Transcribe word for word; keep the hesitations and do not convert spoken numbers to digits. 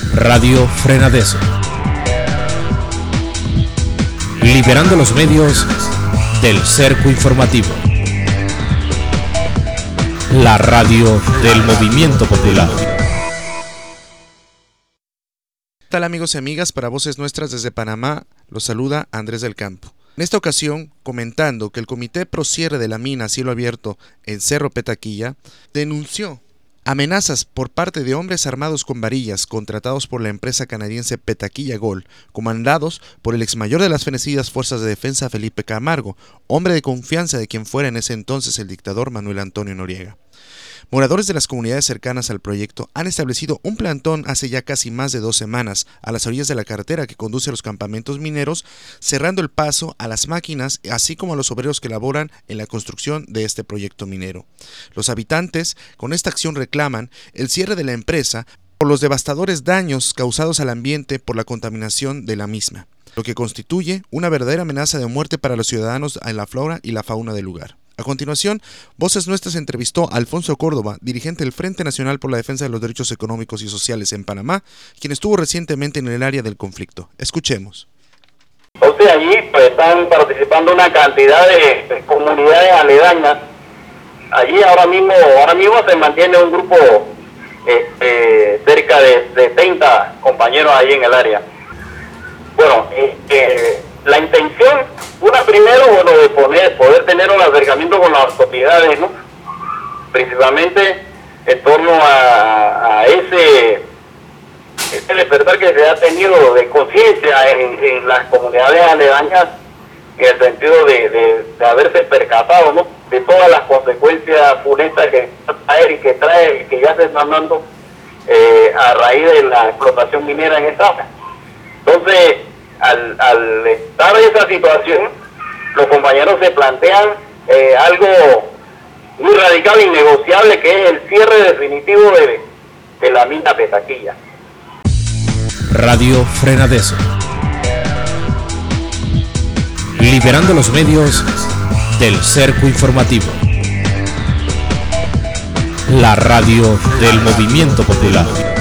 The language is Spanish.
Radio Frenadeso. Liberando los medios del cerco informativo. La radio del movimiento popular. ¿Qué tal, amigos y amigas? Para Voces Nuestras desde Panamá, los saluda Andrés del Campo. En esta ocasión, comentando que el Comité Pro Cierre de la mina a cielo abierto en Cerro Petaquilla denunció amenazas por parte de hombres armados con varillas contratados por la empresa canadiense Petaquilla Gold, comandados por el exmayor de las fenecidas Fuerzas de Defensa Felipe Camargo, hombre de confianza de quien fuera en ese entonces el dictador Manuel Antonio Noriega. Moradores de las comunidades cercanas al proyecto han establecido un plantón hace ya casi más de dos semanas a las orillas de la carretera que conduce a los campamentos mineros, cerrando el paso a las máquinas, así como a los obreros que laboran en la construcción de este proyecto minero. Los habitantes con esta acción reclaman el cierre de la empresa por los devastadores daños causados al ambiente por la contaminación de la misma, lo que constituye una verdadera amenaza de muerte para los ciudadanos en la flora y la fauna del lugar. A continuación, Voces Nuestras entrevistó a Alfonso Córdoba, dirigente del Frente Nacional por la Defensa de los Derechos Económicos y Sociales en Panamá, quien estuvo recientemente en el área del conflicto. Escuchemos. Entonces allí pues, están participando una cantidad de, de comunidades aledañas. Allí ahora mismo, ahora mismo se mantiene un grupo eh, eh, cerca de setenta compañeros ahí en el área. Bueno, eh, eh, la intención, una primero, bueno, de poner, poder tener un acercamiento con las autoridades, ¿no? Principalmente en torno a, a ese, ese despertar que se ha tenido de conciencia en, en las comunidades aledañas, en el sentido de, de, de haberse percatado, ¿no?, de todas las consecuencias funestas que trae y que trae, que ya se están dando eh, a raíz de la explotación minera en esta área. Entonces, Al, al estar en esa situación, los compañeros se plantean eh, algo muy radical e innegociable, que es el cierre definitivo de, de la mina Petaquilla. Radio Frenadeso. Liberando los medios del cerco informativo. La radio del movimiento popular.